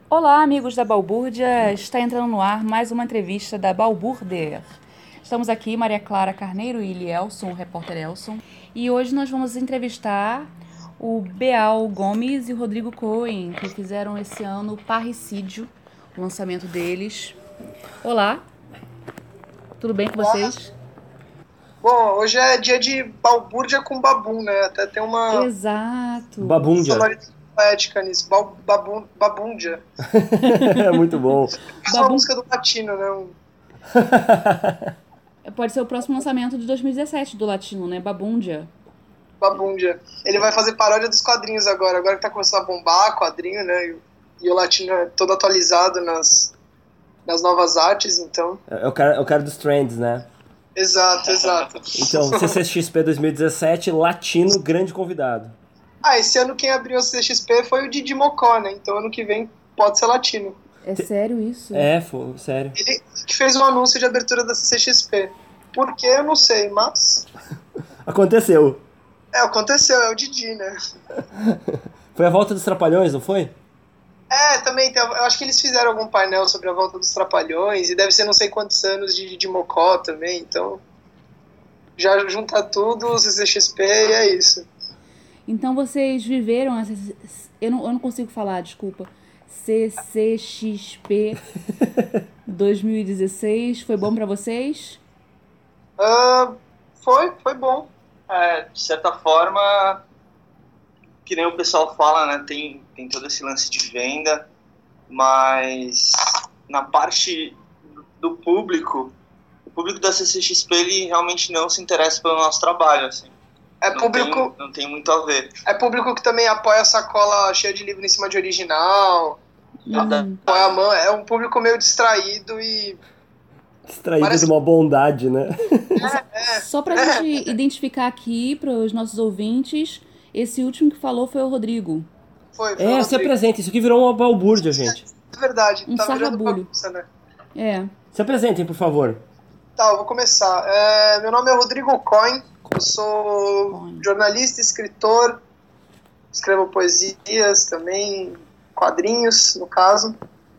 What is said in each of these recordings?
Olá, amigos da Balbúrdia. Está entrando no ar mais uma entrevista da Balbúrdia. Estamos aqui, Maria Clara Carneiro e Elielson, o repórter Elson. E hoje nós vamos entrevistar o Beal Gomes e o Rodrigo Cohen, que fizeram esse ano o Parricídio, o lançamento deles. Olá, tudo bem com vocês? Bom, hoje é dia de balbúrdia com babum, né? Até tem uma Exato. Babúndia. sonoridade poética nisso. Babúndia. É muito bom. É uma música do latino, né? Pode ser o próximo lançamento de 2017 do Latino, né? Babúndia. Babúndia. Ele vai fazer paródia dos quadrinhos agora. Agora que tá começando a bombar quadrinho, né? E o latino é todo atualizado nas novas artes, então... É o cara dos trends, né? Exato. Então, CCXP 2017, latino, grande convidado. Esse ano quem abriu a CXP foi o Didi Mocó, né? Então ano que vem pode ser latino. É sério isso? Sério. Ele que fez o anúncio de abertura da CCXP. Por quê, eu não sei, mas... Aconteceu. Aconteceu, é o Didi, né? Foi a volta dos Trapalhões, não foi? Também, eu acho que eles fizeram algum painel sobre a volta dos Trapalhões, e deve ser não sei quantos anos de Mocó também, então... Já junta tudo, o CCXP, e é isso. Então vocês viveram essa... Eu não consigo falar, desculpa. CCXP 2016, foi bom pra vocês? Foi bom. De certa forma, que nem o pessoal fala, né, tem todo esse lance de venda, mas na parte do público, o público da CCXP, ele realmente não se interessa pelo nosso trabalho, assim. Não tem muito a ver. É público que também apoia a sacola cheia de livro em cima de original, apoia a mão, é um público meio distraído e... Distraído de uma bondade, né? Só pra gente identificar aqui, para os nossos ouvintes, esse último que falou foi o Rodrigo. Foi o Rodrigo. Se apresente, isso aqui virou uma balbúrdia, gente. É verdade, Um tá virando sarrabulho. bagunça, né? Se apresentem, por favor. Tá, eu vou começar. Meu nome é Rodrigo Cohen, eu sou jornalista, escritor, escrevo poesias também, quadrinhos, no caso,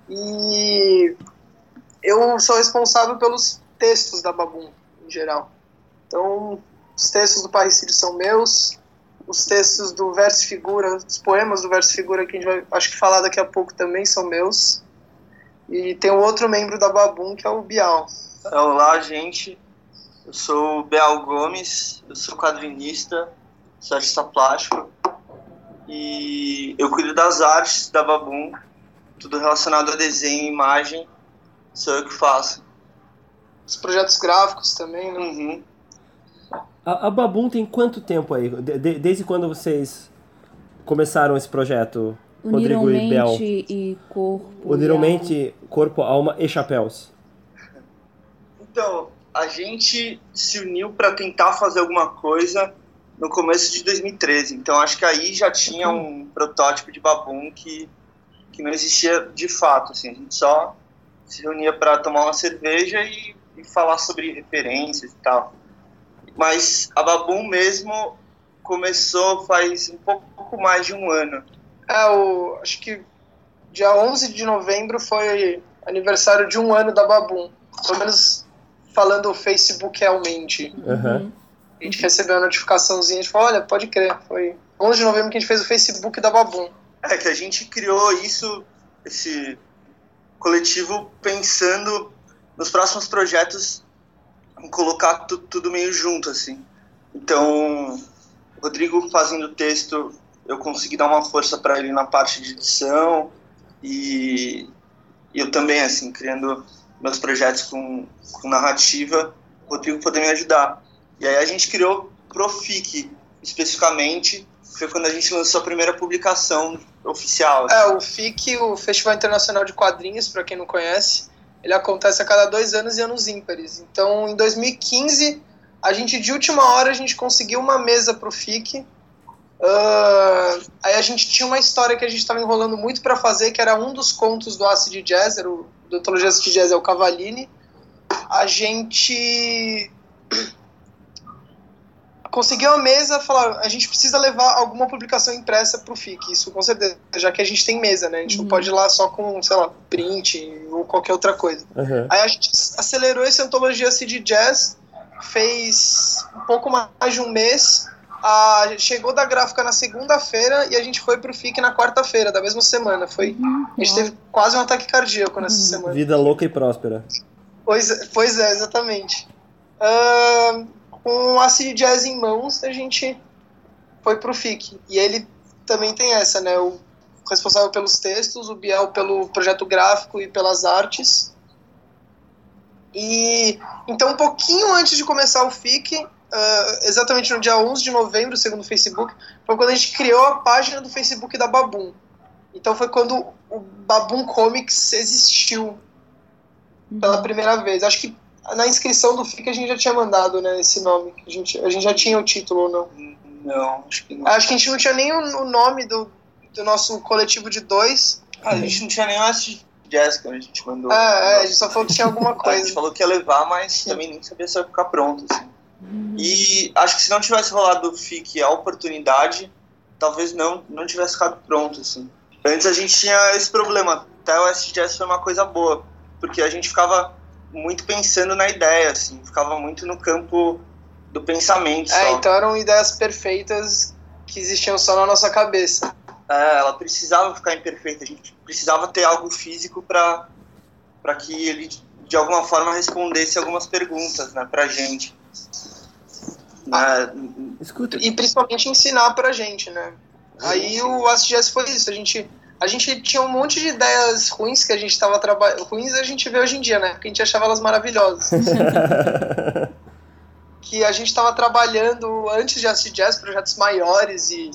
e eu sou responsável pelos textos da Babum, em geral. Então, os textos do Parricídio são meus, os textos do Verso Figura, os poemas do Verso Figura, que a gente vai, acho que falar daqui a pouco, também são meus. E tem um outro membro da Babum, que é o Bial. Olá, gente. Eu sou o Beal Gomes, eu sou quadrinista, sou artista plástico e eu cuido das artes da Babum, tudo relacionado a desenho e imagem, sou eu que faço. Os projetos gráficos também, né? Uhum. A Babum tem quanto tempo aí? Desde quando vocês começaram esse projeto, Uniram Rodrigo e Beal? mente e corpo. Uniram mente, corpo, alma e chapéus. Então, a gente se uniu para tentar fazer alguma coisa no começo de 2013. Então, acho que aí já tinha um protótipo de Babum que não existia de fato. Assim, a gente só se reunia para tomar uma cerveja e falar sobre referências e tal. Mas a Babum mesmo começou faz um pouco mais de um ano. Acho que dia 11 de novembro foi aniversário de um ano da Babum. Pelo menos falando facebookialmente. Uhum. A gente recebeu a notificaçãozinha, a gente falou, olha, pode crer, foi 11 de novembro que a gente fez o Facebook da Babum. Que a gente criou esse coletivo pensando nos próximos projetos, em colocar tudo meio junto, assim. Então, o Rodrigo fazendo texto, eu consegui dar uma força para ele na parte de edição e eu também, assim, criando meus projetos com narrativa, o Rodrigo poder me ajudar. E aí a gente criou Profic, especificamente, foi quando a gente lançou a primeira publicação oficial. Assim. O FIC, o Festival Internacional de Quadrinhos, para quem não conhece, ele acontece a cada 2 anos e anos ímpares. Então, em 2015, de última hora, a gente conseguiu uma mesa pro FIC. Aí a gente tinha uma história que a gente estava enrolando muito para fazer, que era um dos contos do Acid Jazz, do Antologia Acid Jazz, é o Cavallini. A gente conseguiu a mesa, falaram, a gente precisa levar alguma publicação impressa pro FIC, isso com certeza, já que a gente tem mesa, né? A gente não pode ir lá só com, sei lá, print ou qualquer outra coisa. Aí a gente acelerou essa antologia CD Jazz, fez um pouco mais de um mês, chegou da gráfica na segunda-feira e a gente foi pro FIC na quarta-feira da mesma semana. A gente teve quase um ataque cardíaco nessa semana. Vida louca e próspera. Pois é, exatamente. Com a CD Jazz em mãos, a gente foi pro FIC. E ele também tem essa, né? O responsável pelos textos, o Biel pelo projeto gráfico e pelas artes. E então, um pouquinho antes de começar o FIC, exatamente no dia 11 de novembro, segundo o Facebook, foi quando a gente criou a página do Facebook da Babum. Então foi quando o Babum Comics existiu pela primeira vez. Acho que na inscrição do FIC a gente já tinha mandado, né, esse nome. A gente já tinha o título ou não? Não, acho que não. Acho que a gente não tinha nem o nome do nosso coletivo de 2. A gente não tinha nem o Jazz que a gente mandou. A gente só falou que tinha alguma coisa. A gente falou que ia levar, mas também nem sabia se ia ficar pronto, assim. E acho que se não tivesse rolado o FIC a oportunidade, talvez não tivesse ficado pronto, assim. Antes a gente tinha esse problema. Até o SJazz foi uma coisa boa, porque a gente ficava muito pensando na ideia, assim, ficava muito no campo do pensamento só. Então eram ideias perfeitas que existiam só na nossa cabeça. Ela precisava ficar imperfeita, a gente precisava ter algo físico para que ele, de alguma forma, respondesse algumas perguntas, né, pra gente. Escuta. E principalmente ensinar pra gente, né? Aí o AskJazz foi isso, a gente tinha um monte de ideias ruins que a gente estava trabalhando. Ruins a gente vê hoje em dia, né? Porque a gente achava elas maravilhosas. Que a gente estava trabalhando antes de AskJazz, projetos maiores e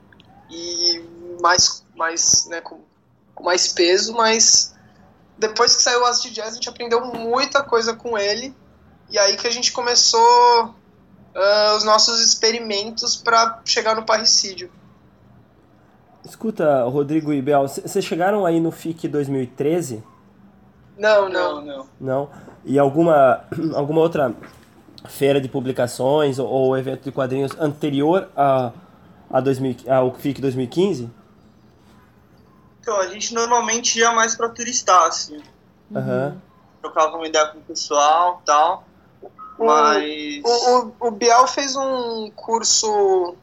mais né, com mais peso, mas depois que saiu o AskJazz a gente aprendeu muita coisa com ele, e aí que a gente começou os nossos experimentos para chegar no parricídio. Escuta, Rodrigo e Biel, vocês chegaram aí no FIC 2013? Não. Não? E alguma outra feira de publicações ou evento de quadrinhos anterior ao FIC 2015? Então, a gente normalmente ia mais pra turistar, assim. Trocava uma ideia com o pessoal e tal, mas... O Biel fez um curso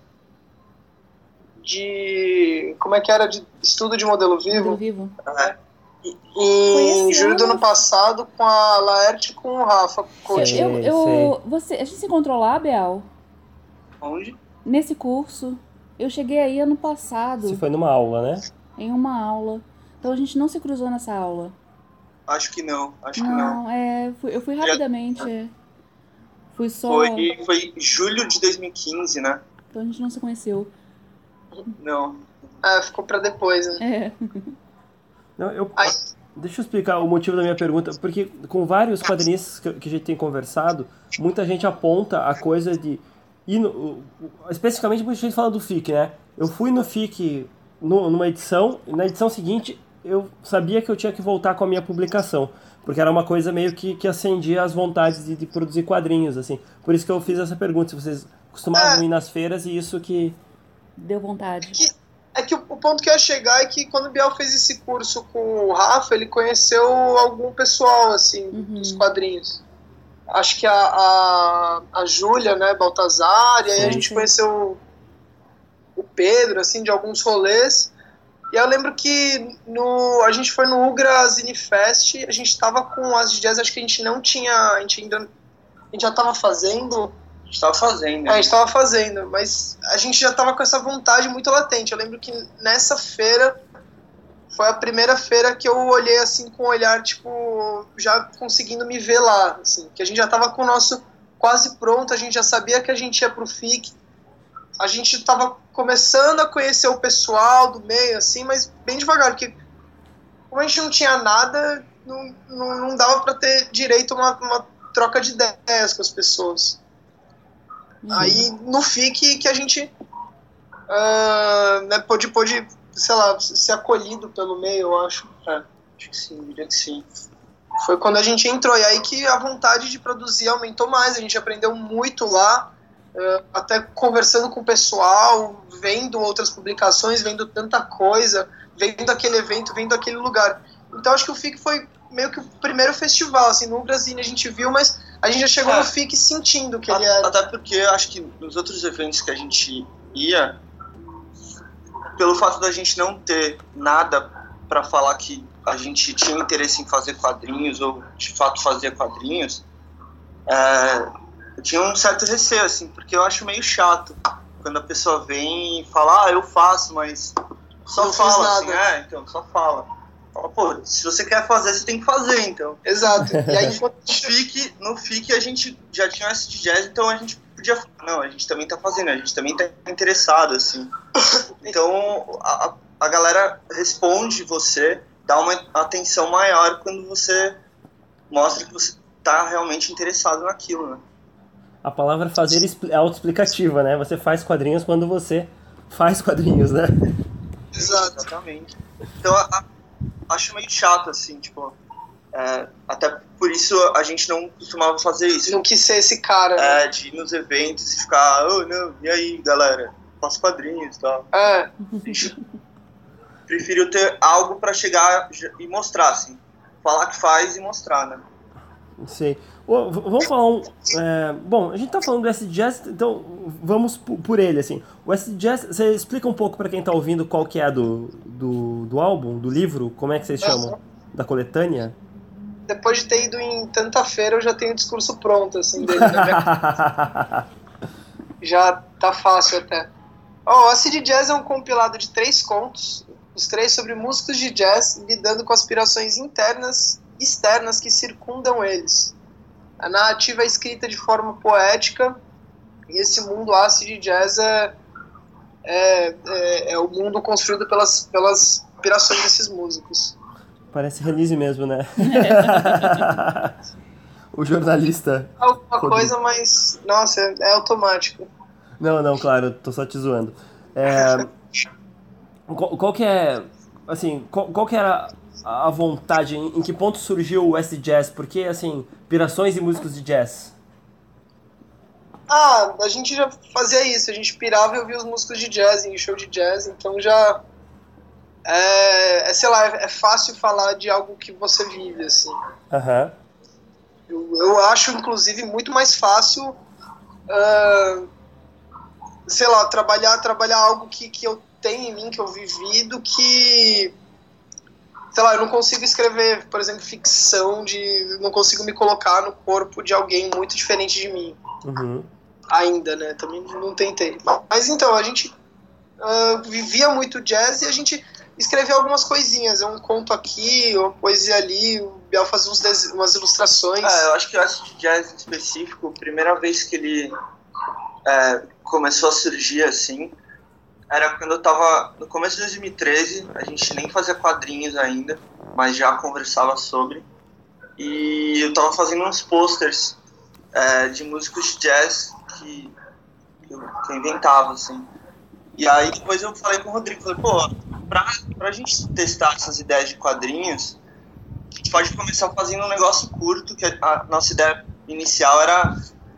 de... Como é que era? De estudo de modelo vivo? Modelo vivo. Em julho do ano passado, com a Laerte e com o Rafa. A gente se encontrou lá, Biel? Onde? Nesse curso. Eu cheguei aí ano passado. Você foi numa aula, né? Em uma aula. Então a gente não se cruzou nessa aula. Acho que não. Eu fui rapidamente. Fui só... Foi julho de 2015, né? Então a gente não se conheceu. Não. Ficou pra depois, né? Não, deixa eu explicar o motivo da minha pergunta, porque com vários quadrinistas que a gente tem conversado, muita gente aponta a coisa de... especificamente muita gente fala do FIC, né? Eu fui no FIC numa edição, e na edição seguinte eu sabia que eu tinha que voltar com a minha publicação, porque era uma coisa meio que acendia as vontades de produzir quadrinhos, assim. Por isso que eu fiz essa pergunta, se vocês costumavam ir nas feiras e isso que... Deu vontade. O ponto que eu ia chegar é que quando o Biel fez esse curso com o Rafa, ele conheceu algum pessoal, assim, dos quadrinhos. Acho que a Júlia, né, Baltazar, e aí a gente conheceu o Pedro, assim, de alguns rolês. E eu lembro que a gente foi no Ugra Zine Fest, a gente tava com as jazz, acho que a gente não tinha, a gente já tava fazendo... A gente tava fazendo, mas a gente já tava com essa vontade muito latente. Eu lembro que nessa feira foi a primeira feira que eu olhei assim com um olhar, tipo, já conseguindo me ver lá, assim, que a gente já tava com o nosso quase pronto, a gente já sabia que a gente ia pro FIC, a gente tava começando a conhecer o pessoal do meio, assim, mas bem devagar, porque como a gente não tinha nada, não dava pra ter direito a uma troca de ideias com as pessoas. Aí no FIC que a gente né, pôde, sei lá, ser acolhido pelo meio, eu acho. Acho que sim, diria que sim. Foi quando a gente entrou, e aí que a vontade de produzir aumentou mais, a gente aprendeu muito lá. até conversando com o pessoal, vendo outras publicações, vendo tanta coisa, vendo aquele evento, vendo aquele lugar. Então acho que o FIC foi meio que o primeiro festival, assim, no Brasil a gente viu, mas a gente já chegou no FIC sentindo que ele era. Até porque eu acho que nos outros eventos que a gente ia, pelo fato da gente não ter nada para falar que a gente tinha interesse em fazer quadrinhos ou de fato fazia quadrinhos, eu tinha um certo receio, assim, porque eu acho meio chato quando a pessoa vem e fala, eu faço, mas só não fala, assim, então, só fala. Fala, pô, se você quer fazer, você tem que fazer, então. Exato. E aí, no FIC a gente já tinha esse de jazz, então a gente podia falar, não, a gente também tá fazendo, a gente também tá interessado, assim. Então, a galera responde você, dá uma atenção maior quando você mostra que você tá realmente interessado naquilo, né? A palavra fazer é autoexplicativa, né? Você faz quadrinhos quando você faz quadrinhos, né? Exatamente. Então, acho meio chato, assim, tipo... até por isso a gente não costumava fazer isso. Não quis ser esse cara, né? De ir nos eventos e ficar... não, e aí, galera? Faço quadrinhos e tal. Prefiro ter algo pra chegar e mostrar, assim. Falar que faz e mostrar, né? Sim. Vamos falar bom, a gente tá falando do acid jazz, então vamos por ele, assim. O acid jazz, você explica um pouco pra quem tá ouvindo qual que é do álbum, do livro, como é que vocês chamam? Da coletânea? Depois de ter ido em tanta feira, eu já tenho o discurso pronto, assim, dele. Né? Já tá fácil até. O acid jazz é um compilado de 3 contos, os 3 sobre músicos de jazz lidando com aspirações internas e externas que circundam eles. A narrativa é escrita de forma poética e esse mundo acid jazz é o mundo construído pelas inspirações desses músicos. Parece release mesmo, né? O jornalista. Alguma coisa, mas, nossa, é automático. Não, claro, tô só te zoando. Qual que é, assim, qual que era a vontade, em que ponto surgiu o acid jazz? Porque, assim, pirações e músicos de jazz. A gente já fazia isso, a gente pirava e ouvia os músicos de jazz em show de jazz, então já sei lá, é fácil falar de algo que você vive, assim. Uhum. Eu acho, inclusive, muito mais fácil, sei lá, trabalhar algo que eu tenho em mim, que eu vivi, do que... Sei lá, eu não consigo escrever, por exemplo, ficção, não consigo me colocar no corpo de alguém muito diferente de mim. Uhum. Ainda, né? Também não tentei. Mas então, a gente vivia muito jazz e a gente escrevia algumas coisinhas. Um conto aqui, uma poesia ali, o Biel fazia umas ilustrações. Eu acho que o acid jazz em específico, a primeira vez que ele começou a surgir assim, era quando eu tava no começo de 2013, a gente nem fazia quadrinhos ainda, mas já conversava sobre. E eu tava fazendo uns posters de músicos de jazz que eu inventava, assim. E aí depois eu falei com o Rodrigo, falei, pra gente testar essas ideias de quadrinhos, a gente pode começar fazendo um negócio curto, que a nossa ideia inicial era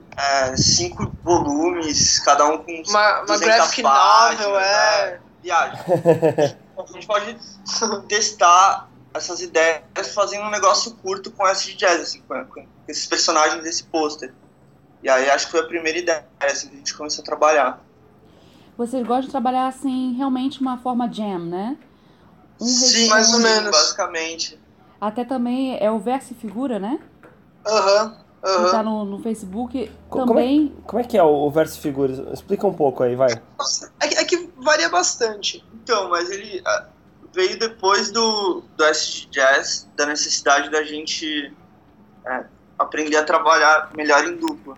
5 volumes, cada um com uma 200 graphic páginas, novel, viagem. A gente pode testar essas ideias fazendo um negócio curto com acid jazz, assim, com esses personagens desse pôster. E aí acho que foi a primeira ideia assim, que a gente começou a trabalhar. Vocês gostam de trabalhar assim, realmente uma forma jam, né? Sim, mais ou menos. Basicamente. Até também é o Verso e Figura, né? Que tá no Facebook também. Como é que é o Verso e Figura? Explica um pouco aí, vai. É que varia bastante. Então, mas ele veio depois do acid jazz, da necessidade da gente aprender a trabalhar melhor em dupla.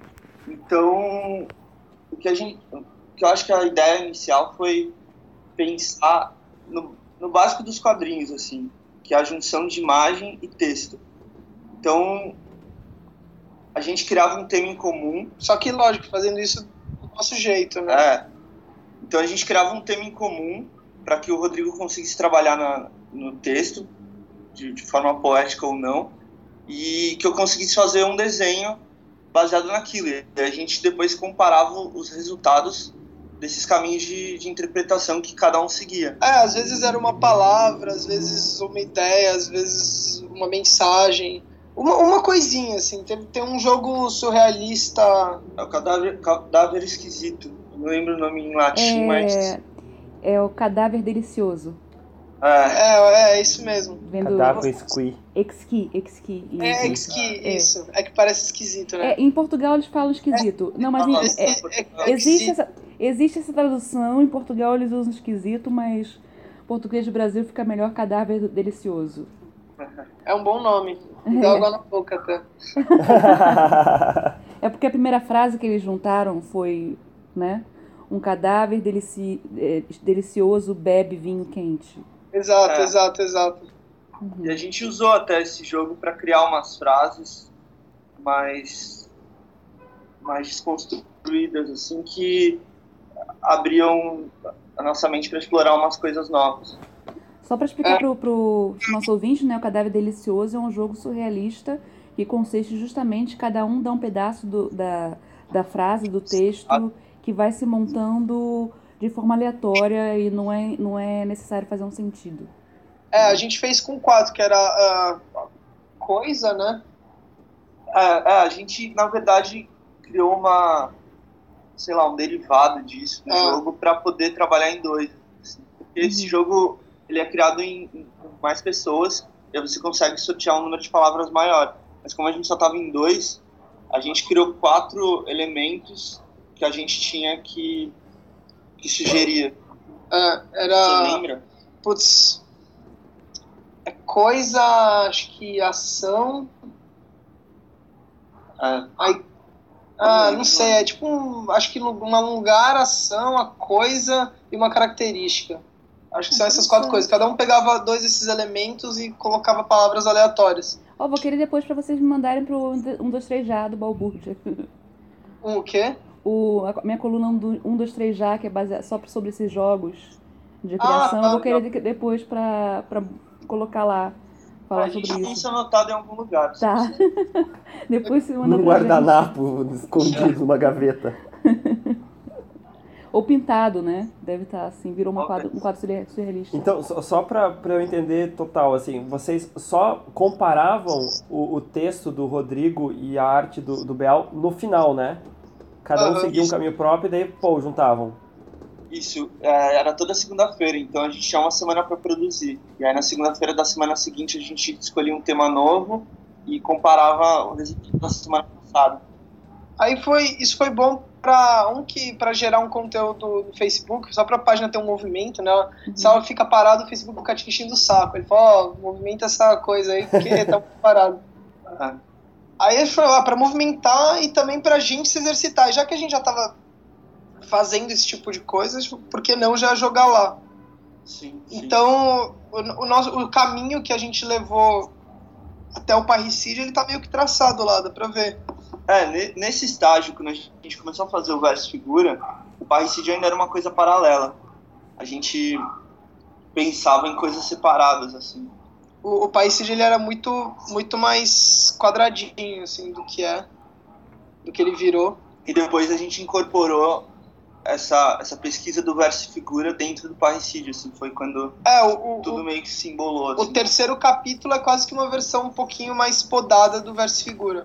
Então, o que eu acho que a ideia inicial foi pensar no básico dos quadrinhos, assim, que é a junção de imagem e texto. Então, a gente criava um tema em comum. Só que, lógico, fazendo isso do nosso jeito, né? Então, a gente criava um tema em comum para que o Rodrigo conseguisse trabalhar no texto, de forma poética ou não, e que eu conseguisse fazer um desenho baseado naquilo. E a gente depois comparava os resultados desses caminhos de interpretação que cada um seguia. Às vezes era uma palavra, às vezes uma ideia, às vezes uma mensagem. Uma coisinha, assim. Tem um jogo surrealista... É o Cadáver Esquisito. Eu não lembro o nome em latim, mas... É o Cadáver Delicioso. É isso mesmo. Cadáver Exqui. Exqui. Exqui, isso. É que parece esquisito, né? Em Portugal eles falam esquisito. Não, mas existe essa tradução. Em Portugal eles usam esquisito, mas em português do Brasil fica melhor Cadáver Delicioso. É um bom nome. Dá água na boca até. É porque a primeira frase que eles juntaram foi, né? Um cadáver delicioso bebe vinho quente. Exato. E a gente usou até esse jogo para criar umas frases mais desconstruídas, assim, que abriam a nossa mente para explorar umas coisas novas. Só para explicar pro nosso ouvinte, né, o Cadáver Delicioso é um jogo surrealista que consiste justamente cada um dá um pedaço da frase, do texto, que vai se montando de forma aleatória e não é necessário fazer um sentido. A gente fez com 4, que era coisa, né? A gente, na verdade, criou um derivado disso no jogo para poder trabalhar em 2. Assim. Porque esse jogo ele é criado em mais pessoas e aí você consegue sortear um número de palavras maior. Mas como a gente só estava em 2, a gente criou 4 elementos que a gente tinha que sugerir. Era... Você lembra? Putz... coisa, acho que ação... não sei, é tipo acho que um lugar, ação, a coisa e uma característica. Acho que são essas 4 coisas. Cada um pegava 2 desses elementos e colocava palavras aleatórias. Vou querer depois pra vocês me mandarem pro 1, 2, 3 já do Balbúrdia. O quê? A minha coluna 1, 2, 3 já, que é baseada só sobre esses jogos de criação. Eu vou querer depois pra colocar lá. Falar sobre isso. A gente tem isso anotado em algum lugar. Tá. Depois você manda num guardanapo escondido numa gaveta. Ou pintado, né? Deve estar assim, virou um quadro surrealista. Então, só pra eu entender total, assim, vocês só comparavam o texto do Rodrigo e a arte do Bel no final, né? Cada um seguia um caminho próprio e daí, juntavam. Isso, era toda segunda-feira, então a gente tinha uma semana para produzir. E aí na segunda-feira da semana seguinte a gente escolhia um tema novo e comparava o resultado da semana passada. Aí isso foi bom para gerar um conteúdo no Facebook, só para a página ter um movimento, né? Se ela fica parada, o Facebook fica te enchendo o saco. Ele fala, movimenta essa coisa aí, porque tá parado. Aí ele falou, para movimentar e também pra gente se exercitar. E já que a gente já tava fazendo esse tipo de coisas, por que não já jogar lá? Sim. Então, o caminho que a gente levou até o parricídio, ele tá meio que traçado lá, dá pra ver. Nesse estágio, quando a gente começou a fazer o verso-figura, o parricídio ainda era uma coisa paralela. A gente pensava em coisas separadas, assim. O parricídio, ele era muito, muito mais quadradinho, assim, do que ele virou. E depois a gente incorporou essa pesquisa do verso-figura dentro do parricídio, assim, foi quando tudo meio que se embolou. Assim. O terceiro capítulo é quase que uma versão um pouquinho mais podada do verso-figura.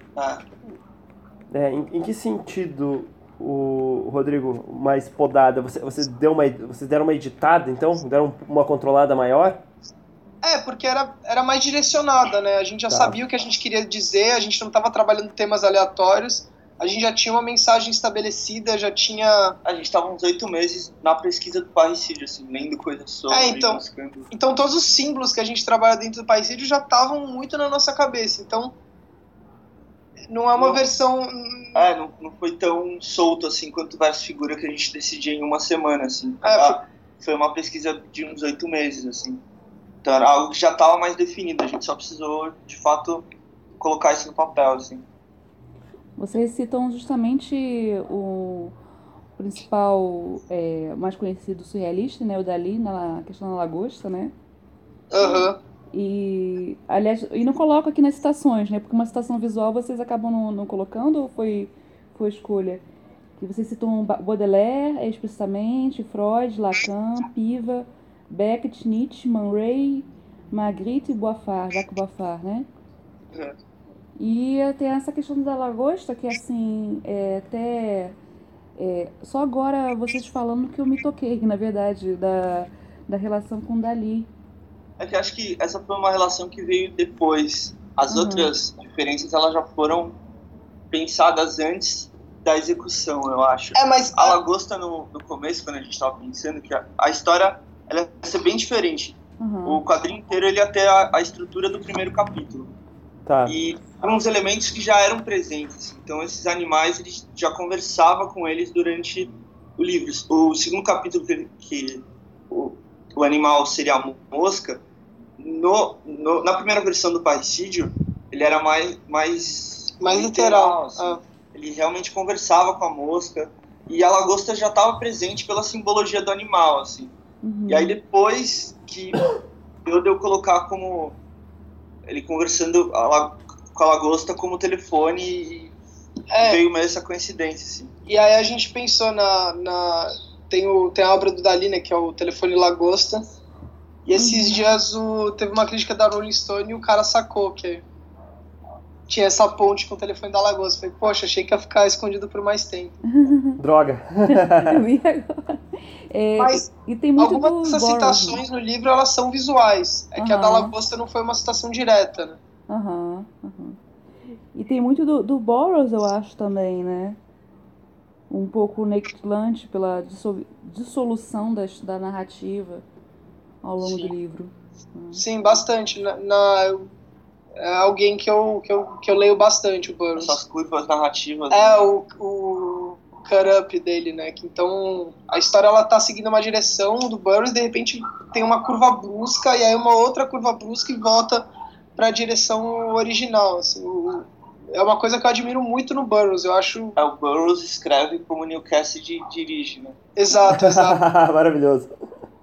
Em que sentido, Rodrigo, mais podada? Vocês deram uma editada, então? Deram uma controlada maior? Porque era mais direcionada, né? A gente já sabia o que a gente queria dizer, a gente não estava trabalhando temas aleatórios, a gente já tinha uma mensagem estabelecida, já tinha... A gente estava uns 8 meses na pesquisa do parricídio, assim, lendo coisas sobre... Então todos os símbolos que a gente trabalha dentro do parricídio já estavam muito na nossa cabeça, então... Não é uma versão... Não foi tão solto assim quanto o verso-figura que a gente decidia em uma semana, assim. Foi uma pesquisa de uns 8 meses, assim. Então era algo que já estava mais definido, a gente só precisou, de fato, colocar isso no papel, assim. Vocês citam justamente o principal, mais conhecido surrealista, né? O Dalí, na questão da lagosta, né? Uhum. E aliás, e não coloco aqui nas citações, né? Porque uma citação visual vocês acabam não colocando ou foi escolha? Que vocês citam Baudelaire explicitamente, Freud, Lacan, Piva, Beckett, Nietzsche, Man Ray, Magritte e Jacques Boiffard, né? E tem essa questão da lagosta que, assim, só agora vocês falando que eu me toquei, na verdade, da relação com Dalí. É que acho que essa foi uma relação que veio depois. As outras diferenças, elas já foram pensadas antes da execução, eu acho. Mas a lagosta, no começo, quando a gente estava pensando, que a história ela ia ser bem diferente. O quadrinho inteiro ele ia ter a estrutura do primeiro capítulo. Tá. E eram uns elementos que já eram presentes. Então, esses animais, ele já conversava com eles durante o livro. O segundo capítulo, que o animal seria a mosca, na primeira versão do Parricídio, ele era mais literal. Assim. Ele realmente conversava com a mosca. E a lagosta já estava presente pela simbologia do animal, assim. E aí, depois que eu colocar como ele conversando com a lagosta como telefone e veio mesmo essa coincidência, assim. E aí a gente pensou tem a obra do Dalí, né, que é o Telefone Lagosta, e esses dias teve uma crítica da Rolling Stone e o cara sacou que tinha essa ponte com o telefone da lagosta. Falei, poxa, achei que ia ficar escondido por mais tempo. Droga. Eu vi agora. Mas e tem muito algumas dessas citações no livro, elas são visuais. Que a da lagosta não foi uma citação direta, né? E tem muito do Burroughs, eu acho, também, né? Um pouco Naked Lunch pela dissolução da narrativa ao longo do livro. Sim, bastante. É alguém que eu leio bastante, o Burroughs. Essas curvas narrativas. O cut-up dele, né? Então, a história ela tá seguindo uma direção do Burroughs, de repente tem uma curva brusca, e aí uma outra curva brusca e volta pra direção original, assim. É uma coisa que eu admiro muito no Burroughs, eu acho... O Burroughs escreve como o Neil Cassidy dirige, né? Exato. Maravilhoso.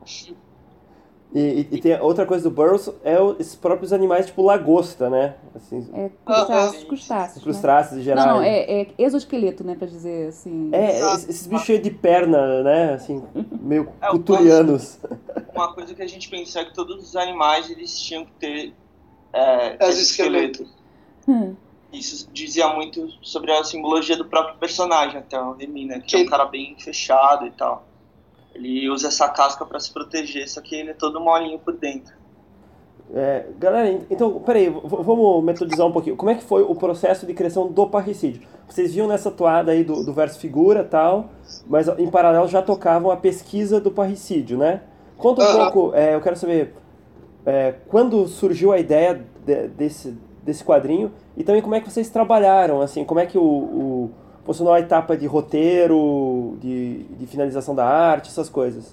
E tem outra coisa do Burroughs, os próprios animais, tipo lagosta, né? Assim, crustáceos em geral. Não, é exoesqueleto, né, pra dizer assim. Esses bichos cheios de perna, né, assim, meio cuturianos. Uma coisa que a gente pensou é que todos os animais, eles tinham que ter exoesqueleto. Isso dizia muito sobre a simbologia do próprio personagem, até o Remy, né, que é um cara bem fechado e tal. Ele usa essa casca para se proteger, só que ele é todo molinho por dentro. Galera, então, peraí, vamos metodizar um pouquinho. Como é que foi o processo de criação do Parricídio? Vocês viam nessa toada aí do verso figura e tal, mas em paralelo já tocavam a pesquisa do Parricídio, né? Conta um pouco, eu quero saber quando surgiu a ideia desse quadrinho e também como é que vocês trabalharam, assim, como é que funcionou a etapa de roteiro, de finalização da arte, essas coisas?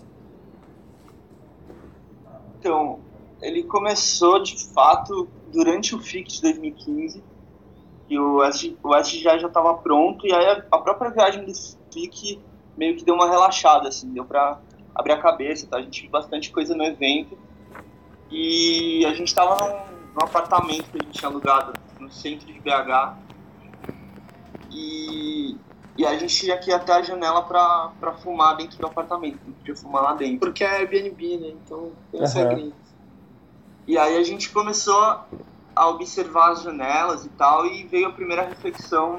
Então, ele começou, de fato, durante o FIC de 2015, e o SG já estava pronto, e aí a própria viagem do FIC meio que deu uma relaxada, assim, deu para abrir a cabeça, tá? A gente viu bastante coisa no evento, e a gente estava num apartamento que a gente tinha alugado no centro de BH, e a gente ia aqui até a janela pra fumar dentro do apartamento, não podia fumar lá dentro. Porque é Airbnb, né? Então tem essa regrinha. E aí a gente começou a observar as janelas e tal, e veio a primeira reflexão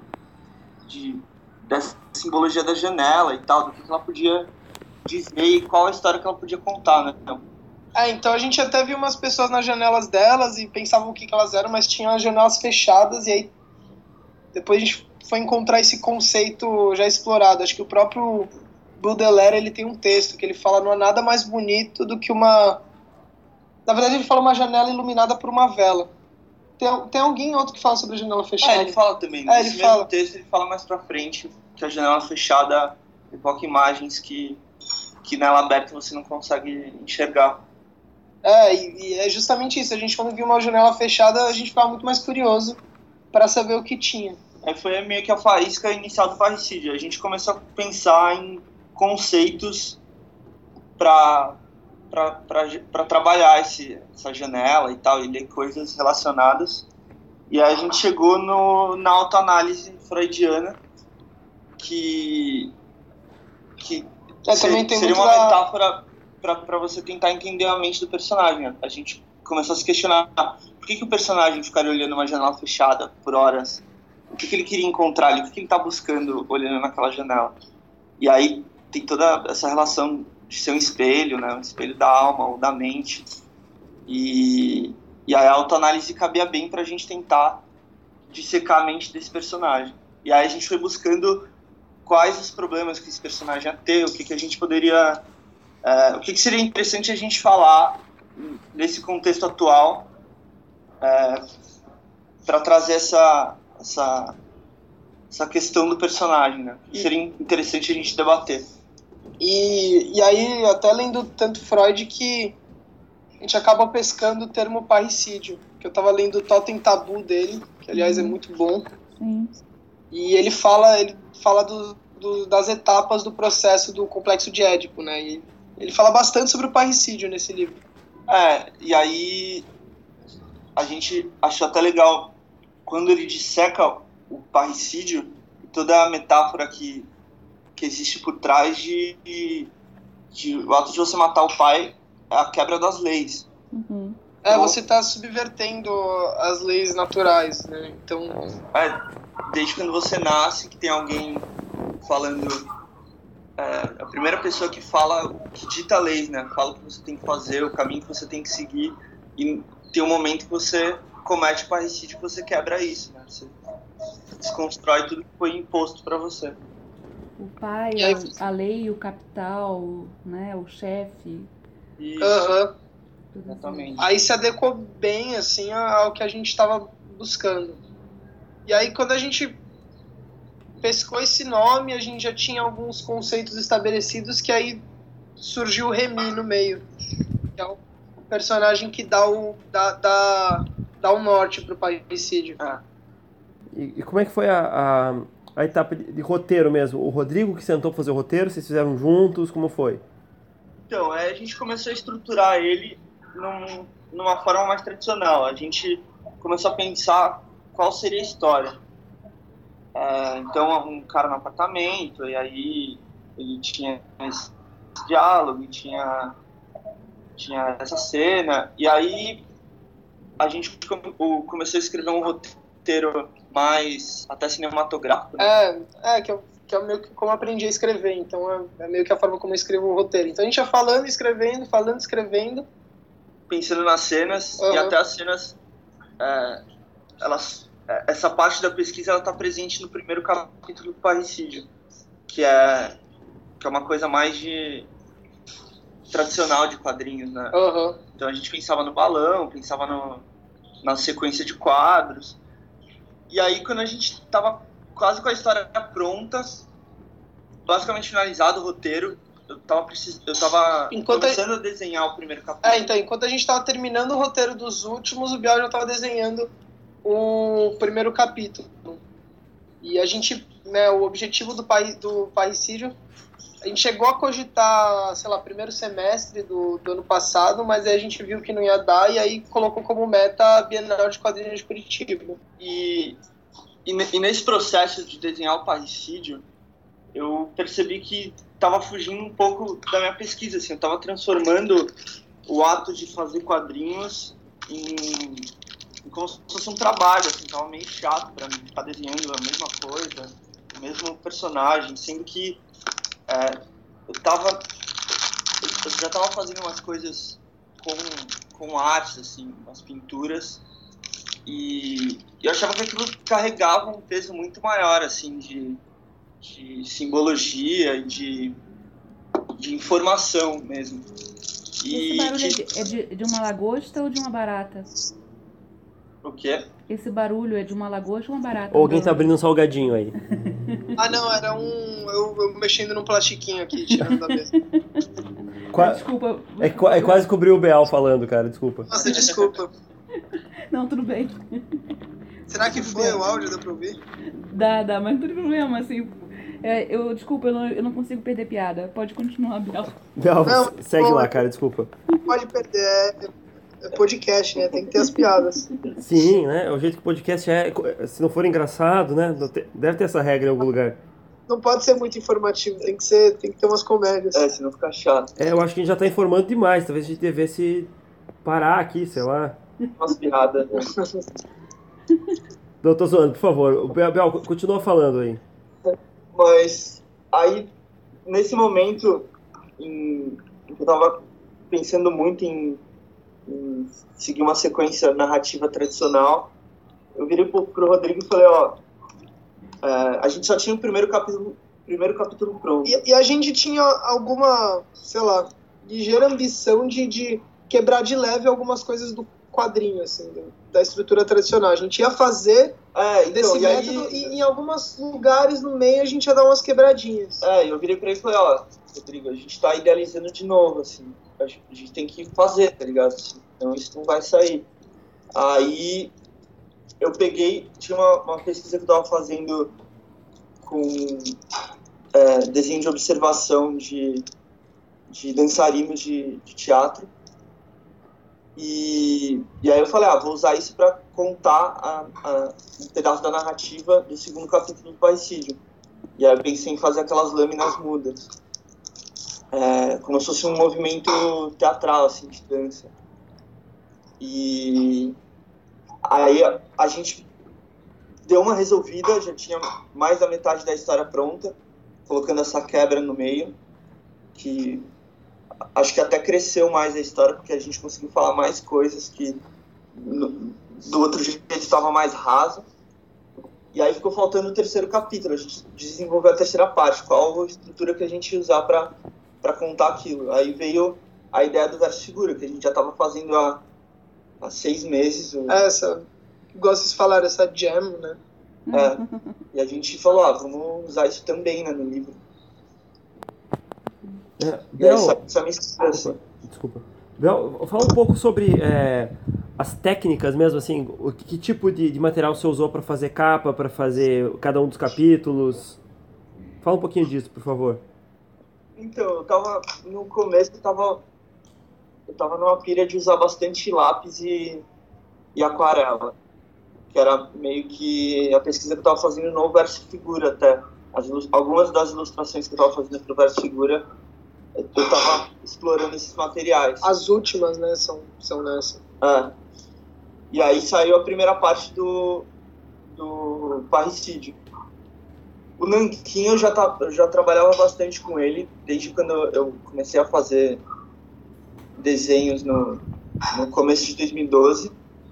dessa simbologia da janela e tal, do que ela podia dizer e qual a história que ela podia contar, né? Então a gente até viu umas pessoas nas janelas delas e pensavam o que elas eram, mas tinham as janelas fechadas, e aí depois a gente foi encontrar esse conceito já explorado. Acho que o próprio Baudelaire, ele tem um texto que ele fala: não há nada mais bonito do que uma... Na verdade, ele fala uma janela iluminada por uma vela. Tem alguém outro que fala sobre a janela fechada? Ele fala também. Nesse mesmo texto, ele fala mais pra frente que a janela fechada evoca imagens que nela aberta você não consegue enxergar. E é justamente isso. A gente, quando viu uma janela fechada, a gente ficava muito mais curioso para saber o que tinha. Foi meio que a faísca inicial do Parricídio. A gente começou a pensar em conceitos para para trabalhar essa janela e tal, e ler coisas relacionadas. E aí a gente chegou na autoanálise freudiana, que seria uma metáfora para você tentar entender a mente do personagem. A gente começou a se questionar por que o personagem ficaria olhando uma janela fechada por horas, o que ele queria encontrar ali, o que ele está buscando olhando naquela janela. E aí tem toda essa relação de ser um espelho, né? Um espelho da alma ou da mente. E aí a autoanálise cabia bem pra gente tentar dissecar a mente desse personagem. E aí a gente foi buscando quais os problemas que esse personagem ia ter, o que a gente poderia... o que seria interessante a gente falar nesse contexto atual para trazer essa questão do personagem, né? Que seria interessante a gente debater. E aí, até lendo tanto Freud, que a gente acaba pescando o termo parricídio, que eu estava lendo o Totem Tabu dele, que aliás é muito bom. Sim. E ele fala das etapas do processo do complexo de Édipo, né? E ele fala bastante sobre o parricídio nesse livro. E aí a gente achou até legal quando ele disseca o parricídio, toda a metáfora que existe por trás de o ato de você matar o pai é a quebra das leis. Uhum. Então, você está subvertendo as leis naturais, né? Então... desde quando você nasce, que tem alguém falando... a primeira pessoa que fala, que dita leis, né? Fala o que você tem que fazer, o caminho que você tem que seguir. E tem um momento que você comete o parricídio, que você quebra isso, né? Você desconstrói tudo que foi imposto para você. O pai, a lei, o capital, né? O chefe. Isso. Uhum. Exatamente. Aí se adequou bem, assim, ao que a gente estava buscando. E aí, quando a gente pescou esse nome, a gente já tinha alguns conceitos estabelecidos, que aí surgiu o Remy no meio, que é o personagem que dá o norte pro parricídio. E como é que foi a etapa de roteiro mesmo? O Rodrigo que sentou para fazer o roteiro, vocês fizeram juntos, como foi? Então, a gente começou a estruturar ele numa forma mais tradicional. A gente começou a pensar qual seria a história. Então, um cara no apartamento, e aí ele tinha esse diálogo, tinha essa cena, e aí a gente começou a escrever um roteiro mais até cinematográfico, né? Que é meio que como eu aprendi a escrever, então é meio que a forma como eu escrevo o roteiro. Então a gente ia falando, escrevendo, pensando nas cenas, e até as cenas, essa parte da pesquisa ela está presente no primeiro capítulo do parricídio, que é uma coisa mais tradicional de quadrinhos, né? Uhum. Então a gente pensava no balão, pensava na sequência de quadros, e aí quando a gente estava quase com a história pronta, basicamente finalizado o roteiro, eu tava começando a desenhar o primeiro capítulo. Então, enquanto a gente estava terminando o roteiro dos últimos, o Biel já estava desenhando o primeiro capítulo. E a gente, né, o objetivo do parricídio, a gente chegou a cogitar, sei lá, primeiro semestre do ano passado, mas aí a gente viu que não ia dar, e aí colocou como meta a Bienal de Quadrinhos de Curitiba. E nesse processo de desenhar o parricídio, eu percebi que estava fugindo um pouco da minha pesquisa, assim, eu estava transformando o ato de fazer quadrinhos em como se fosse um trabalho, assim, tava meio chato para mim ficar desenhando a mesma coisa, o mesmo personagem, sendo que eu já estava fazendo umas coisas com artes, assim, umas pinturas, e eu achava que aquilo carregava um peso muito maior, assim, de simbologia e de informação mesmo. Esse barulho é de uma lagosta ou de uma barata? O quê? Esse barulho é de uma lagosta ou uma barata? Ou alguém tá abrindo um salgadinho aí. Não, era eu mexendo num plastiquinho aqui, tirando da mesa. Desculpa. É quase cobriu o Beal falando, cara, desculpa. Nossa, desculpa. Não, tudo bem. Será que foi o áudio? Dá pra ouvir? Dá, mas não tem problema, assim. Desculpa, eu não consigo perder piada. Pode continuar, Biel. Não, segue lá, cara, desculpa. Pode perder, é podcast, né? Tem que ter as piadas. Sim, né? O jeito que o podcast se não for engraçado, né? Deve ter essa regra em algum lugar. Não pode ser muito informativo, tem que ter umas comédias. Senão fica chato. Eu acho que a gente já tá informando demais, talvez a gente devesse parar aqui, sei lá. Umas piadas. Não, tô zoando, por favor. O Bel, continua falando aí. Mas aí, nesse momento, eu tava pensando muito em seguir uma sequência narrativa tradicional, eu virei pro Rodrigo e falei, a gente só tinha o primeiro capítulo pronto. E a gente tinha alguma, sei lá, ligeira ambição de quebrar de leve algumas coisas do quadrinho, assim, da estrutura tradicional. A gente ia fazer desse método e em alguns lugares no meio a gente ia dar umas quebradinhas. Eu virei pra ele e falei, Rodrigo, a gente tá idealizando de novo, assim, a gente tem que fazer, tá ligado? Então isso não vai sair. Aí eu tinha uma pesquisa que eu tava fazendo com desenho de observação de dançarinos de teatro. E aí eu falei, vou usar isso para contar um pedaço da narrativa do segundo capítulo do Parricídio. E aí eu pensei em fazer aquelas lâminas mudas, como se fosse um movimento teatral, assim, de dança. E aí a gente deu uma resolvida, já tinha mais da metade da história pronta, colocando essa quebra no meio, que acho que até cresceu mais a história, porque a gente conseguiu falar mais coisas que do outro jeito estava mais raso. E aí ficou faltando o terceiro capítulo, a gente desenvolveu a terceira parte, qual a estrutura que a gente ia usar para contar aquilo. Aí veio a ideia do verso-figura, que a gente já estava fazendo há 6 meses. Igual vocês falaram, essa jam, né? E a gente falou, vamos usar isso também, né, no livro. Desculpa. Bel, fala um pouco sobre as técnicas mesmo, assim, que tipo de material você usou para fazer capa, para fazer cada um dos capítulos. Fala um pouquinho disso, por favor. Então, no começo eu tava numa pira de usar bastante lápis e aquarela, que era meio que a pesquisa que eu tava fazendo no verso-figura até. Algumas das ilustrações que eu tava fazendo pro verso-figura, eu tava explorando esses materiais. As últimas, né, são nessa. E aí saiu a primeira parte do Parricídio. O Nanquim eu já trabalhava bastante com ele, desde quando eu comecei a fazer desenhos no começo de 2012.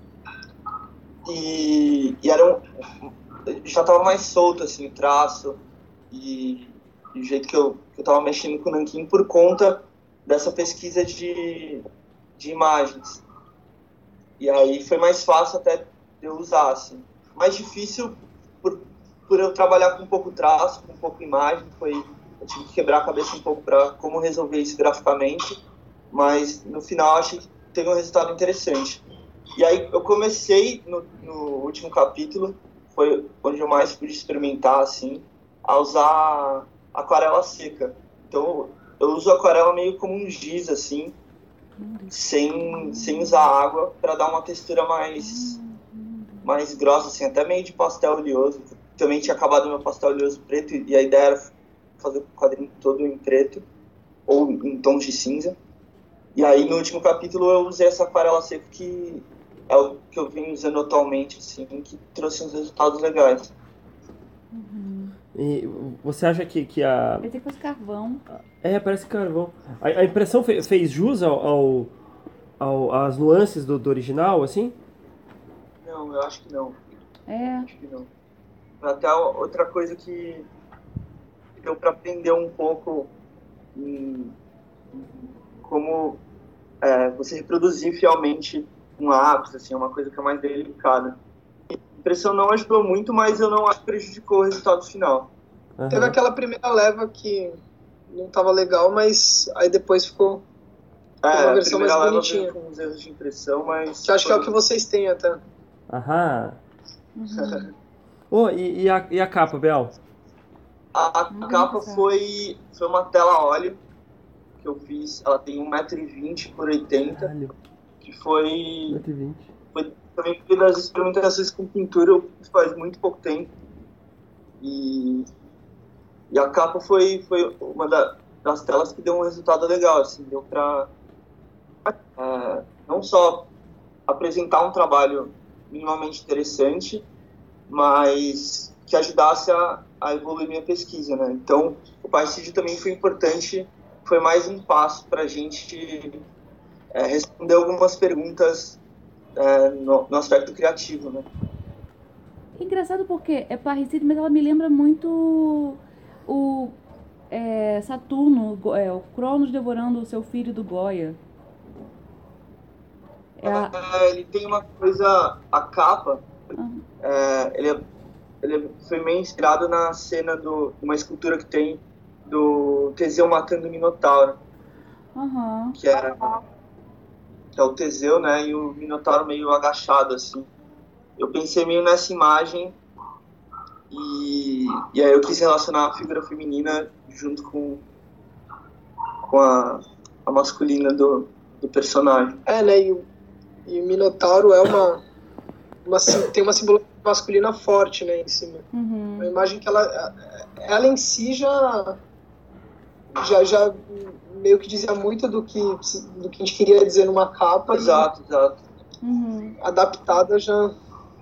E já estava mais solto, assim, o traço e o jeito que eu estava mexendo com o Nanquim por conta dessa pesquisa de imagens. E aí foi mais fácil até de eu usar, assim. Mais difícil por eu trabalhar com pouco traço, com pouco imagem, eu tive que quebrar a cabeça um pouco para como resolver isso graficamente, mas no final acho que teve um resultado interessante. E aí eu comecei no último capítulo, foi onde eu mais pude experimentar, assim, a usar aquarela seca. Então eu uso aquarela meio como um giz, assim, sem usar água, para dar uma textura mais grossa, assim, até meio de pastel oleoso. Também tinha acabado meu pastel oleoso preto, e a ideia era fazer o quadrinho todo em preto, ou em tons de cinza. E aí no último capítulo eu usei essa aquarela seca, que é o que eu venho usando atualmente, assim, que trouxe uns resultados legais. E você acha que a... Ele tem que fazer carvão. Parece carvão. A impressão fez jus às nuances do original, assim? Não, eu acho que não. Acho que não. Até outra coisa que deu para aprender um pouco como você reproduzir fielmente um lápis, assim, é uma coisa que é mais delicada. A impressão não ajudou muito, mas eu não acho que prejudicou o resultado final. Teve aquela primeira leva que não estava legal, mas aí depois ficou uma versão mais bonitinha. Com uns erros de impressão, mas... Que acho que é o que vocês têm até. E a capa, Bel? A capa foi uma tela a óleo que eu fiz. Ela tem 1,20 m por 80 m. Que foi 1,20 m. Foi também uma das experimentações com pintura eu fiz faz muito pouco tempo. E a capa foi uma das telas que deu um resultado legal, assim, deu pra não só apresentar um trabalho minimamente interessante, mas que ajudasse a evoluir minha pesquisa, né? Então, o parricídio também foi importante, foi mais um passo para a gente responder algumas perguntas no aspecto criativo, né? Engraçado porque é parricídio, mas ela me lembra muito o Saturno, o Cronos devorando o seu filho do Goya. Ele tem uma coisa, a capa, ele foi meio inspirado na cena de uma escultura que tem do Teseu matando o Minotauro. Uhum. Que é o Teseu, né, e o Minotauro meio agachado, assim. Eu pensei meio nessa imagem e aí eu quis relacionar a figura feminina junto com a masculina do personagem. Né, e o Minotauro tem uma simbologia masculina forte, né, em cima. Uhum. Uma imagem que ela em si já meio que dizia muito do que a gente queria dizer numa capa. Exato. Uhum. Adaptada já.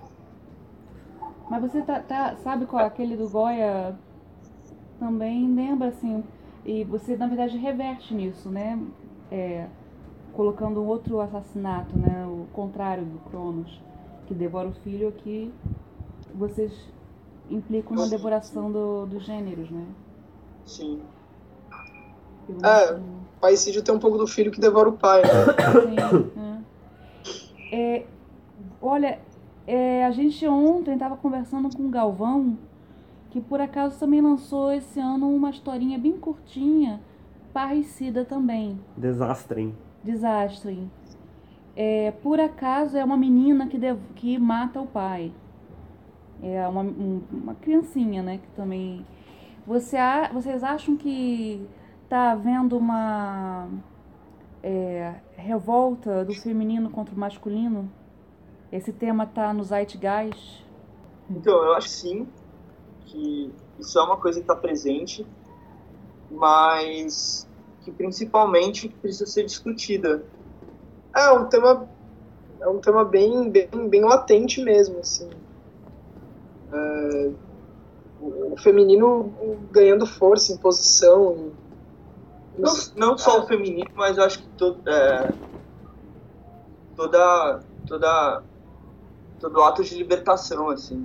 Mas você sabe qual é aquele do Goya? Também lembra, assim, e você, na verdade, reverte nisso, né? Colocando um outro assassinato, né? O contrário do Cronos, que devora o filho, aqui vocês implicam na devoração dos gêneros, né? Sim. O parricídio tem um pouco do filho que devora o pai, né? Sim. Olha, a gente ontem estava conversando com o Galvão, que por acaso também lançou esse ano uma historinha bem curtinha, parricida também. Desastre. Por acaso é uma menina que mata o pai. É uma criancinha, né? Que também. Vocês acham que tá havendo uma revolta do feminino contra o masculino? Esse tema tá no Zeitgeist? Então, eu acho sim que isso é uma coisa que está presente, mas que principalmente precisa ser discutida. É um tema bem latente mesmo, assim. O feminino ganhando força, imposição. Não só o feminino, mas eu acho que todo ato de libertação, assim.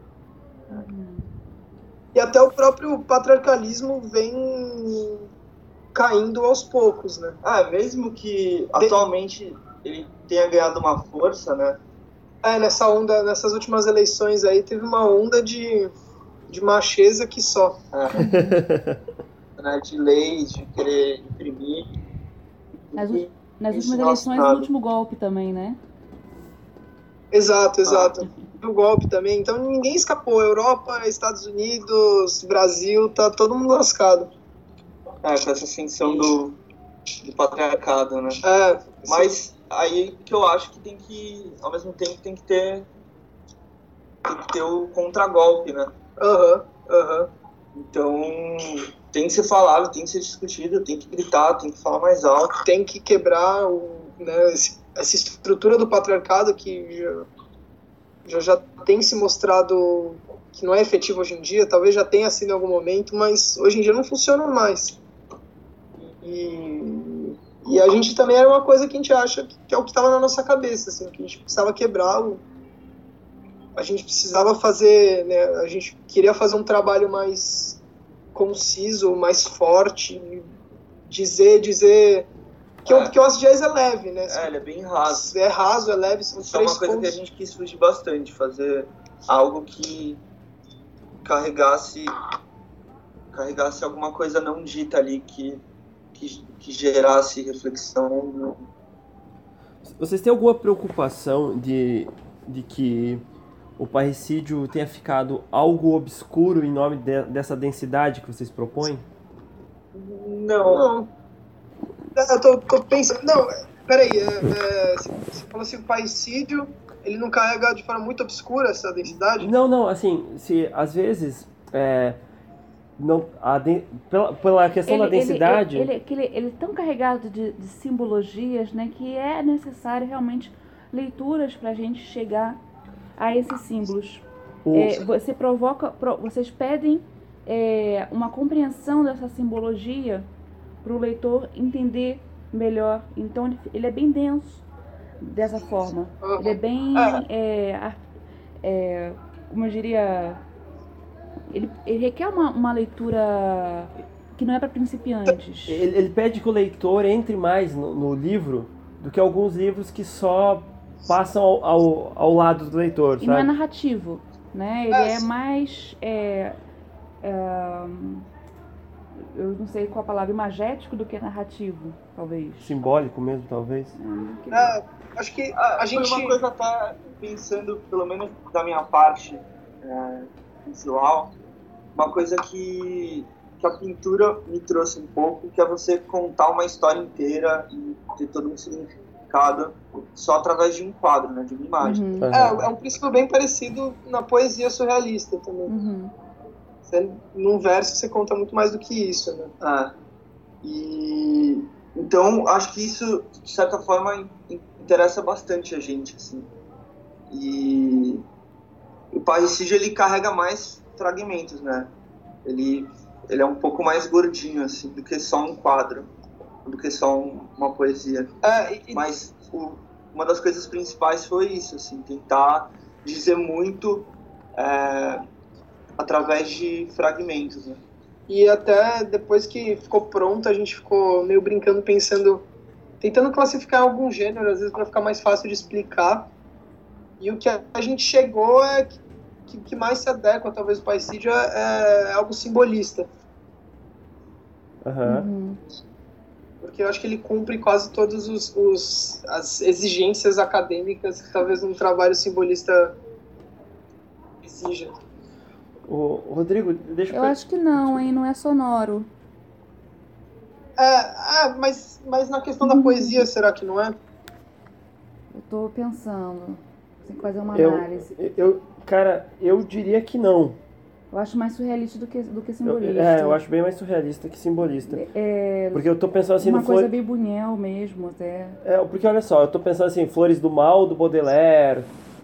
E até o próprio patriarcalismo vem caindo aos poucos, né? Mesmo que atualmente ele tenha ganhado uma força, né? Nessas últimas eleições aí, teve uma onda de macheza que só. Né, de leis, de querer imprimir. Nas últimas eleições, no último golpe também, né? Exato. O golpe também. Então ninguém escapou. Europa, Estados Unidos, Brasil, tá todo mundo lascado. Com essa ascensão do patriarcado, né? Mas aí que eu acho que ao mesmo tempo tem que ter o contragolpe, né? Então tem que ser falado, tem que ser discutido, tem que gritar, tem que falar mais alto. Tem que quebrar essa estrutura do patriarcado que já tem se mostrado que não é efetivo hoje em dia, talvez já tenha sido em algum momento, mas hoje em dia não funciona mais. E a gente também era uma coisa que a gente acha que é o que estava na nossa cabeça, assim, que a gente precisava quebrar, a gente precisava fazer, né, a gente queria fazer um trabalho mais conciso, mais forte, dizer que o Oz Jazz é leve, né? Ele é bem raso. É raso, é leve, são Isso é uma coisa que a gente quis fugir bastante, fazer algo que carregasse alguma coisa não dita ali, que gerasse reflexão. Vocês têm alguma preocupação de que o parricídio tenha ficado algo obscuro em nome dessa densidade que vocês propõem? Não. Eu tô pensando... Não, peraí. Você falou assim, o parricídio, ele não carrega de forma muito obscura essa densidade? Não, assim, se às vezes... pela questão da densidade... Ele é tão carregado de simbologias, né, que é necessário realmente leituras para a gente chegar a esses símbolos. Vocês pedem uma compreensão dessa simbologia para o leitor entender melhor. Então ele é bem denso dessa forma. Ele é bem, como eu diria, ele requer uma leitura que não é para principiantes. Ele pede que o leitor entre mais no livro do que alguns livros que só passam ao lado do leitor, E sabe? não é narrativo, né? Ele é mais... eu não sei qual a palavra, imagético do que narrativo, talvez. Simbólico mesmo, talvez. Acho que a gente... Foi uma coisa até pensando, pelo menos da minha parte visual, uma coisa que a pintura me trouxe um pouco, que é você contar uma história inteira e ter todo um significado só através de um quadro, né, de uma imagem. É um princípio bem parecido na poesia surrealista também. Num verso você conta muito mais do que isso, né? E então acho que isso de certa forma interessa bastante a gente, assim. E o parricídio, ele carrega mais fragmentos, né? Ele é um pouco mais gordinho, assim, do que só um quadro, do que só uma poesia. Mas uma das coisas principais foi isso, assim, tentar dizer muito através de fragmentos, né? E até depois que ficou pronto, a gente ficou meio brincando, tentando classificar algum gênero, às vezes para ficar mais fácil de explicar. E o que a gente chegou é que mais se adequa, talvez, o parricídio é algo simbolista. Porque eu acho que ele cumpre quase todas as exigências acadêmicas que talvez um trabalho simbolista exija. Rodrigo, deixa eu... Eu acho que não, hein? Não é sonoro. Mas na questão da poesia, será que não é? Eu tô pensando. Tem que fazer uma análise. Cara, eu diria que não. Eu acho mais surrealista do que simbolista. Eu acho bem mais surrealista que simbolista. Porque eu tô pensando assim... Uma coisa bem Buñuel mesmo, até. Porque olha só, eu tô pensando assim, Flores do Mal, do Baudelaire,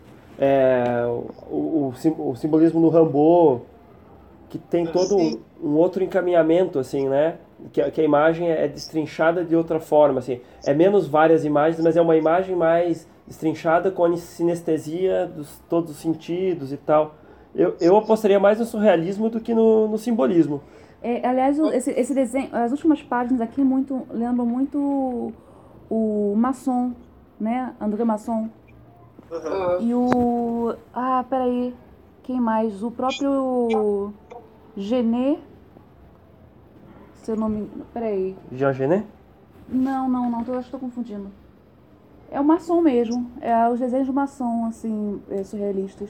o simbolismo no Rimbaud, que tem todo um outro encaminhamento, assim, né? Que a imagem é destrinchada de outra forma, assim. É menos várias imagens, mas é uma imagem mais destrinchada com a sinestesia dos todos os sentidos e tal. Eu apostaria mais no surrealismo do que no simbolismo. Aliás, esse desenho, as últimas páginas aqui lembram muito o Masson, né? André Masson. E o... peraí. Quem mais? O próprio Genet. Seu nome... Peraí. Jean Genet? Não. Acho que estou confundindo. É o Masson mesmo. É os desenhos do Masson, assim, surrealistas.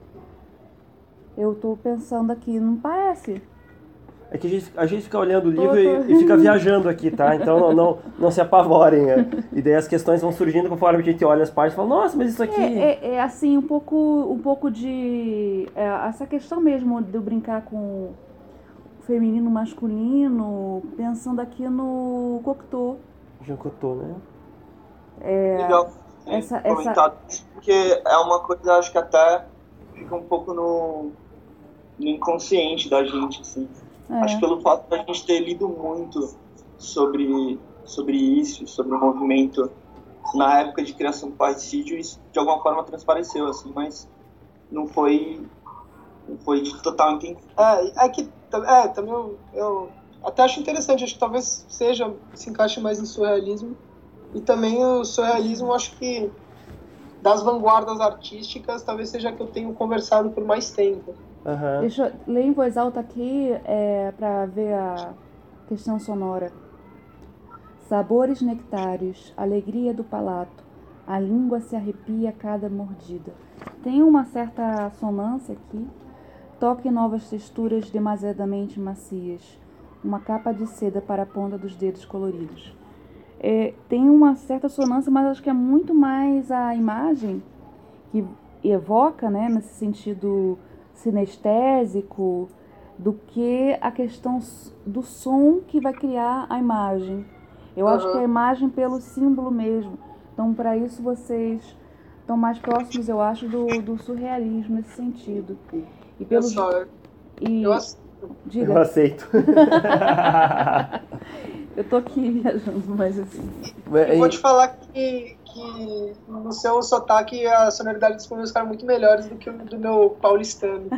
Eu tô pensando aqui, não parece? É que a gente fica olhando o livro e fica viajando aqui, tá? Então não se apavorem. E daí as questões vão surgindo conforme a gente olha as páginas e fala, nossa, mas isso aqui... assim, um pouco de... essa questão mesmo de eu brincar com feminino, masculino, pensando aqui no Cocteau. Jean Cocteau, né? Legal. Porque é uma coisa, acho que até fica um pouco no inconsciente da gente, assim. Acho que pelo fato da gente ter lido muito sobre isso, sobre o movimento na época de criação do parricídio, isso de alguma forma transpareceu, assim, mas não foi de total intenção. Também eu até acho interessante, acho que talvez se encaixe mais em surrealismo, e também o surrealismo, acho que das vanguardas artísticas, talvez seja que eu tenho conversado por mais tempo. Deixa eu ler em voz alta aqui para ver a questão sonora. Sabores nectários, alegria do palato, a língua se arrepia a cada mordida. tem uma certa assonância aqui. Toque novas texturas demasiadamente macias. Uma capa de seda para a ponta dos dedos coloridos. Tem uma certa assonância, mas acho que é muito mais a imagem que evoca, né, nesse sentido sinestésico, do que a questão do som que vai criar a imagem. Eu acho que é a imagem pelo símbolo mesmo. Então, para isso, vocês estão mais próximos, eu acho, do surrealismo nesse sentido. E pelo... Eu aceito. Diga. Eu aceito. Eu tô aqui viajando, mas assim... Eu vou te falar que no seu sotaque a sonoridade dos poemas ficaram muito melhores do que o do meu paulistano.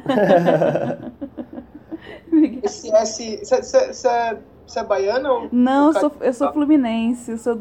Esse S... Você é baiana? Ou não, eu sou fluminense, eu sou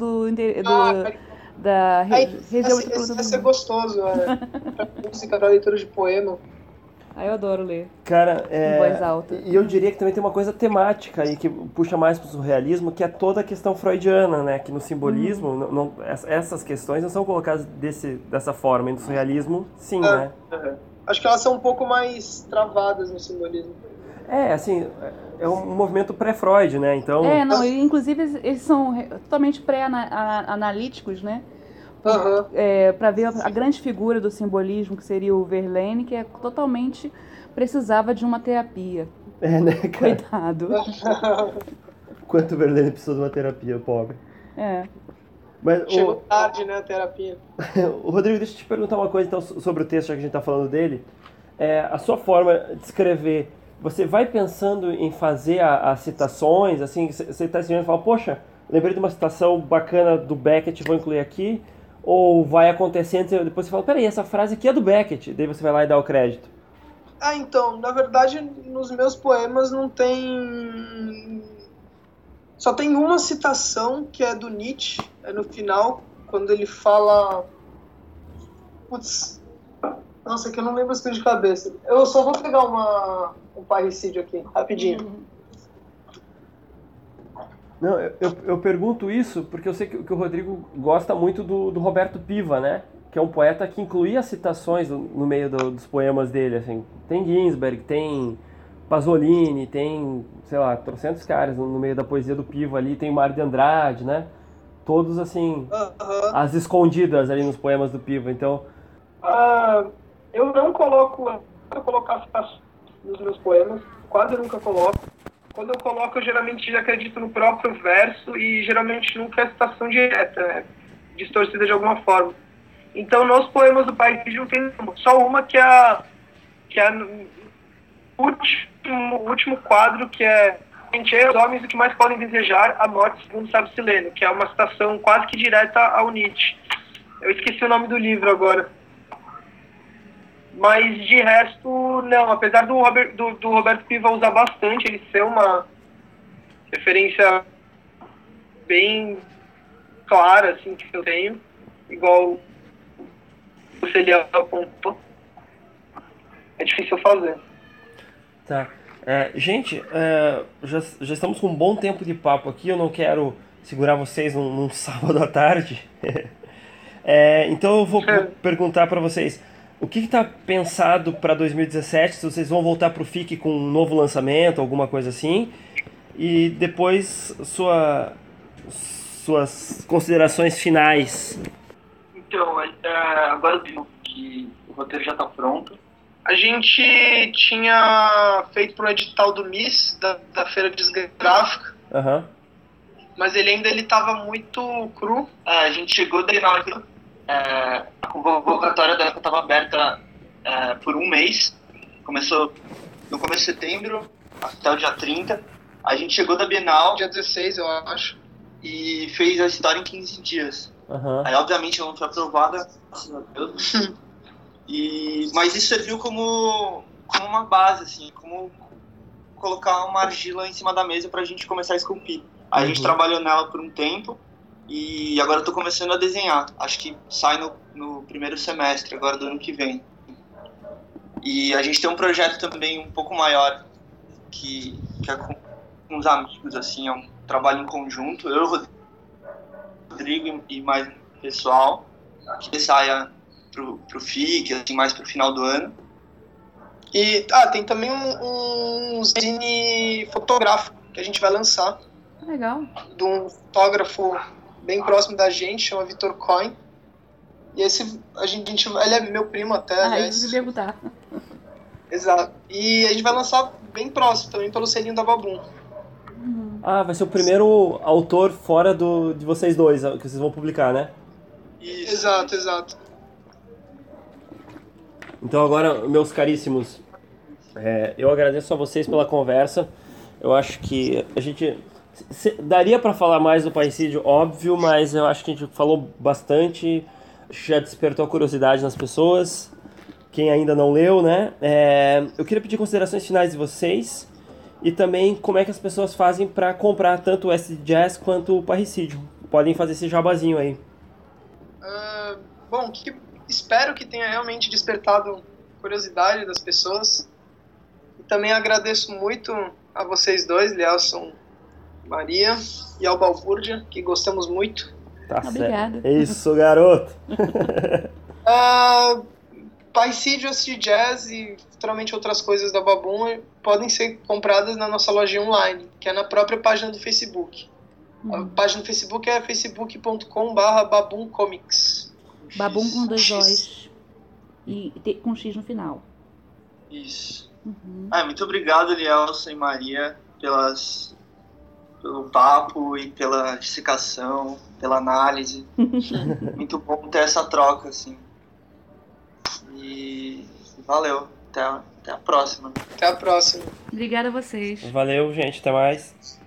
da região metropolitana. Vai ser gostoso, pra música, pra leitura de poema. Eu adoro ler. Cara, em voz alta. E eu diria que também tem uma coisa temática aí que puxa mais pro surrealismo, que é toda a questão freudiana, né? Que no simbolismo, essas questões não são colocadas dessa forma, e no surrealismo, sim, né? Acho que elas são um pouco mais travadas no simbolismo. Assim, é um movimento pré-Freud, né? Então... inclusive eles são totalmente pré-analíticos, né? Para ver a grande figura do simbolismo, que seria o Verlaine, que totalmente precisava de uma terapia. Né, cara? Coitado. Quanto o Verlaine precisou de uma terapia, pobre. Mas, chegou tarde, né, a terapia. Rodrigo, deixa eu te perguntar uma coisa então, sobre o texto, já que a gente está falando dele. A sua forma de escrever, você vai pensando em fazer as citações, assim, você está escrevendo e fala, poxa, lembrei de uma citação bacana do Beckett, vou incluir aqui, ou vai acontecendo e depois você fala, peraí, essa frase aqui é do Beckett, daí você vai lá e dá o crédito. Então, na verdade, nos meus poemas não tem... Só tem uma citação, que é do Nietzsche, no final, quando ele fala... Putz, nossa, que eu não lembro isso de cabeça. Eu só vou pegar um parricídio aqui, rapidinho. Não, eu pergunto isso porque eu sei que o Rodrigo gosta muito do Roberto Piva, né? Que é um poeta que incluía citações no meio dos poemas dele, assim. Tem Ginsberg, tem Pasolini, tem, sei lá, trocentos caras no meio da poesia do Piva ali, tem Mário de Andrade, né? Todos, assim, as escondidas ali nos poemas do Piva, então... eu não colocar citações nos meus poemas, quase nunca coloco. Quando eu coloco, eu geralmente acredito no próprio verso e geralmente nunca é citação direta, né? Distorcida de alguma forma. Então, nos poemas do Parricídio tem só uma que é o último quadro, que é os homens o que mais podem desejar, a morte segundo Sábio Sileno, que é uma citação quase que direta ao Nietzsche. Eu esqueci o nome do livro agora. Mas de resto, não. Apesar do Roberto Piva usar bastante, ele ser uma referência bem clara, assim, que eu tenho, igual o Celial apontou, é difícil fazer. Tá. Gente, já estamos com um bom tempo de papo aqui, eu não quero segurar vocês num sábado à tarde. Então eu vou perguntar para vocês, o que está pensado para 2017? Se vocês vão voltar para o FIC com um novo lançamento, alguma coisa assim? E depois suas considerações finais. Então, agora que o roteiro já está pronto. A gente tinha feito para um edital do MIS, da Feira de Gráfica, mas ele estava muito cru. A gente chegou daí na hora que a convocatória da época estava aberta por um mês. Começou no começo de setembro até o dia 30. A gente chegou da Bienal... Dia 16, eu acho. E fez a história em 15 dias. Aí, obviamente, ela não foi aprovada, graças a Deus. Mas isso serviu como uma base, assim, como colocar uma argila em cima da mesa pra gente começar a esculpir. Aí a gente trabalhou nela por um tempo. E agora eu tô começando a desenhar. Acho que sai no primeiro semestre, agora do ano que vem. E a gente tem um projeto também um pouco maior, que é com uns amigos, assim, é um trabalho em conjunto. Eu, Rodrigo e mais pessoal, que saia pro FIC, assim, mais pro final do ano. E tem também um zine fotográfico que a gente vai lançar. Legal. De um fotógrafo bem próximo da gente, chama Vitor Coin. E esse, ele é meu primo até, aliás. Isso que eu ia perguntar. Exato. E a gente vai lançar bem próximo também, pelo selinho da Babum. Vai ser o primeiro autor fora de vocês dois, que vocês vão publicar, né? Isso. Exato. Então agora, meus caríssimos, eu agradeço a vocês pela conversa. Eu acho que a gente... daria para falar mais do Parricídio, óbvio, mas eu acho que a gente falou bastante, acho que já despertou a curiosidade nas pessoas, quem ainda não leu, né? Eu queria pedir considerações finais de vocês e também como é que as pessoas fazem para comprar tanto o Acid Jazz quanto o Parricídio. Podem fazer esse jabazinho aí. Bom, espero que tenha realmente despertado curiosidade das pessoas. E também agradeço muito a vocês dois, Lielson, Maria, e ao Balbúrdia, que gostamos muito. Tá Obrigada. Certo. Isso, garoto! Parricídio, Acid Jazz e futuramente outras coisas da Babum podem ser compradas na nossa lojinha online, que é na própria página do Facebook. A página do Facebook é facebook.com/babumcomics. Babum com 2 Os e com X no final. Isso. Muito obrigado, Lielson e Maria, pelo papo e pela dissecação, pela análise. Muito bom ter essa troca, assim. E valeu. Até a próxima. Até a próxima. Obrigada a vocês. Valeu, gente. Até mais.